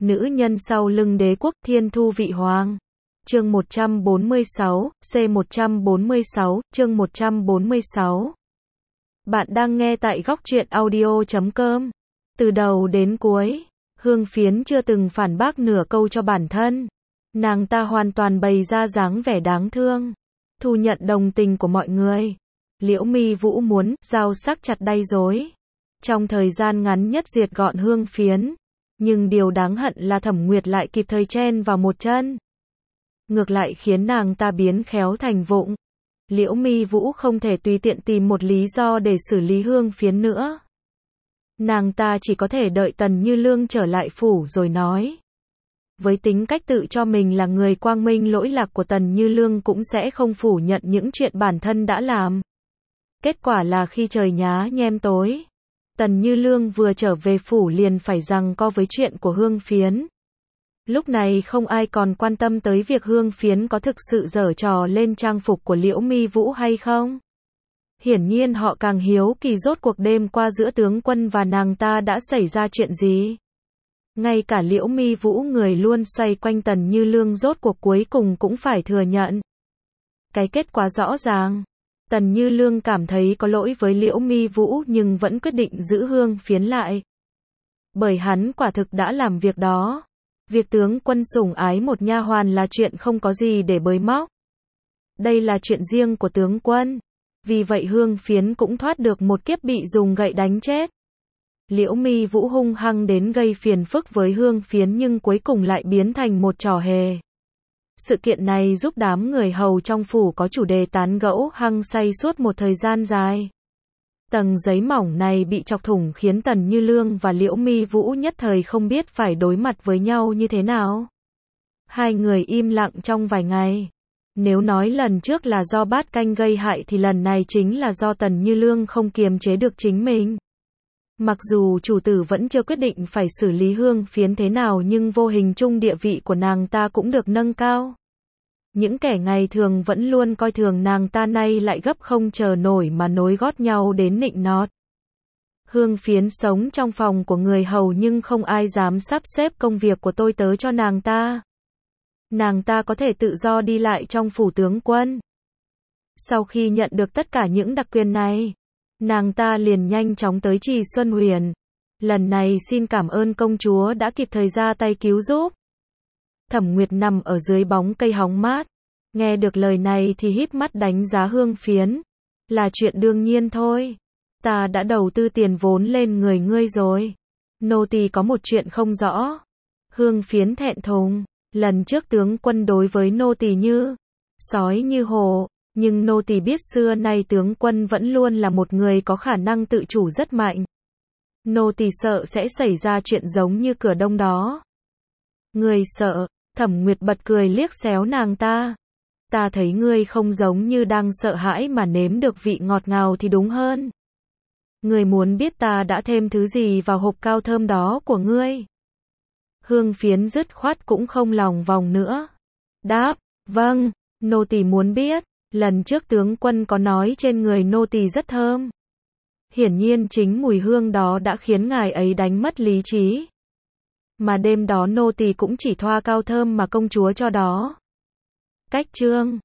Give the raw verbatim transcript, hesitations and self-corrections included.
Nữ nhân sau lưng đế quốc thiên thu vị hoàng. Chương một trăm bốn mươi sáu, C một trăm bốn mươi sáu, chương một trăm bốn mươi sáu. Bạn đang nghe tại góc truyện audio chấm com. Từ đầu đến cuối, Hương Phiến chưa từng phản bác nửa câu cho bản thân. Nàng ta hoàn toàn bày ra dáng vẻ đáng thương, thu nhận đồng tình của mọi người. Liễu Mi Vũ muốn dao sắc chặt đay rối, trong thời gian ngắn nhất diệt gọn Hương Phiến. Nhưng điều đáng hận là Thẩm Nguyệt lại kịp thời chen vào một chân, ngược lại khiến nàng ta biến khéo thành vụng. Liễu Mi Vũ không thể tùy tiện tìm một lý do để xử lý Hương Phiến nữa. Nàng ta chỉ có thể đợi Tần Như Lương trở lại phủ rồi nói. Với tính cách tự cho mình là người quang minh lỗi lạc của Tần Như Lương cũng sẽ không phủ nhận những chuyện bản thân đã làm. Kết quả là khi trời nhá nhem tối, Tần Như Lương vừa trở về phủ liền phải giằng co với chuyện của Hương Phiến. Lúc này không ai còn quan tâm tới việc Hương Phiến có thực sự giở trò lên trang phục của Liễu Mi Vũ hay không. Hiển nhiên họ càng hiếu kỳ rốt cuộc đêm qua giữa tướng quân và nàng ta đã xảy ra chuyện gì. Ngay cả Liễu Mi Vũ người luôn xoay quanh Tần Như Lương rốt cuộc cuối cùng cũng phải thừa nhận cái kết quả rõ ràng. Tần Như Lương cảm thấy có lỗi với Liễu Mi Vũ nhưng vẫn quyết định giữ Hương Phiến lại. Bởi hắn quả thực đã làm việc đó. Việc tướng quân sủng ái một nha hoàn là chuyện không có gì để bới móc. Đây là chuyện riêng của tướng quân. Vì vậy Hương Phiến cũng thoát được một kiếp bị dùng gậy đánh chết. Liễu Mi Vũ hung hăng đến gây phiền phức với Hương Phiến nhưng cuối cùng lại biến thành một trò hề. Sự kiện này giúp đám người hầu trong phủ có chủ đề tán gẫu hăng say suốt một thời gian dài. Tầng giấy mỏng này bị chọc thủng khiến Tần Như Lương và Liễu Mi Vũ nhất thời không biết phải đối mặt với nhau như thế nào. Hai người im lặng trong vài ngày. Nếu nói lần trước là do bát canh gây hại thì lần này chính là do Tần Như Lương không kiềm chế được chính mình. Mặc dù chủ tử vẫn chưa quyết định phải xử lý Hương Phiến thế nào nhưng vô hình chung địa vị của nàng ta cũng được nâng cao. Những kẻ ngày thường vẫn luôn coi thường nàng ta nay lại gấp không chờ nổi mà nối gót nhau đến nịnh nọt. Hương Phiến sống trong phòng của người hầu nhưng không ai dám sắp xếp công việc của tôi tớ cho nàng ta. Nàng ta có thể tự do đi lại trong phủ tướng quân. Sau khi nhận được tất cả những đặc quyền này, nàng ta liền nhanh chóng tới Trì Xuân Huyền. Lần này xin cảm ơn công chúa đã kịp thời ra tay cứu giúp. Thẩm Nguyệt nằm ở dưới bóng cây hóng mát. Nghe được lời này thì híp mắt đánh giá Hương Phiến. Là chuyện đương nhiên thôi. Ta đã đầu tư tiền vốn lên người ngươi rồi. Nô tỳ có một chuyện không rõ. Hương Phiến thẹn thùng. Lần trước tướng quân đối với nô tỳ như sói như hổ. Nhưng nô tỳ biết xưa nay tướng quân vẫn luôn là một người có khả năng tự chủ rất mạnh. Nô tỳ sợ sẽ xảy ra chuyện giống như cửa đông đó. Ngươi sợ? Thẩm Nguyệt bật cười liếc xéo nàng ta. Ta thấy ngươi không giống như đang sợ hãi mà nếm được vị ngọt ngào thì đúng hơn. Ngươi muốn biết ta đã thêm thứ gì vào hộp cao thơm đó của ngươi? Hương Phiến dứt khoát cũng không lòng vòng nữa. Đáp, vâng, nô tỳ muốn biết. Lần trước tướng quân có nói trên người nô tỳ rất thơm. Hiển nhiên chính mùi hương đó đã khiến ngài ấy đánh mất lý trí. Mà đêm đó nô tỳ cũng chỉ thoa cao thơm mà công chúa cho đó. Cách chương